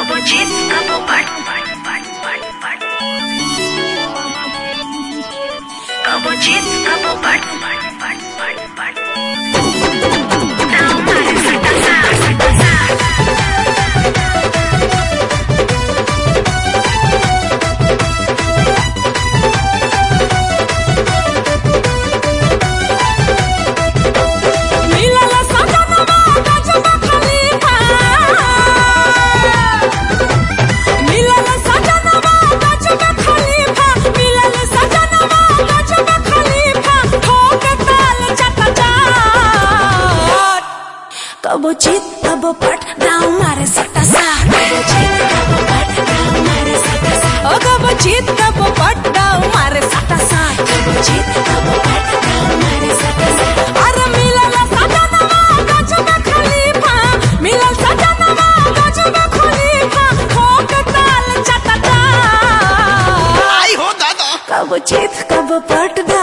कबो चित कबो पट कबो चित कबो पट दाव मारे सटा सा कबो चित कबो पट दाव मारे सटा सा कबो चित कबो पट दाव मारे सटा सा ओ कबो चित कबो पट दाव मारे सटा सा कबो चित कबो पट दाव मारे सटा सा अरे मिलल सजनवा गजब खलीफा मिलल सजनवा गजब खलीफा ठोक ताल चटटा आई हो दादा कबो चित कबो पट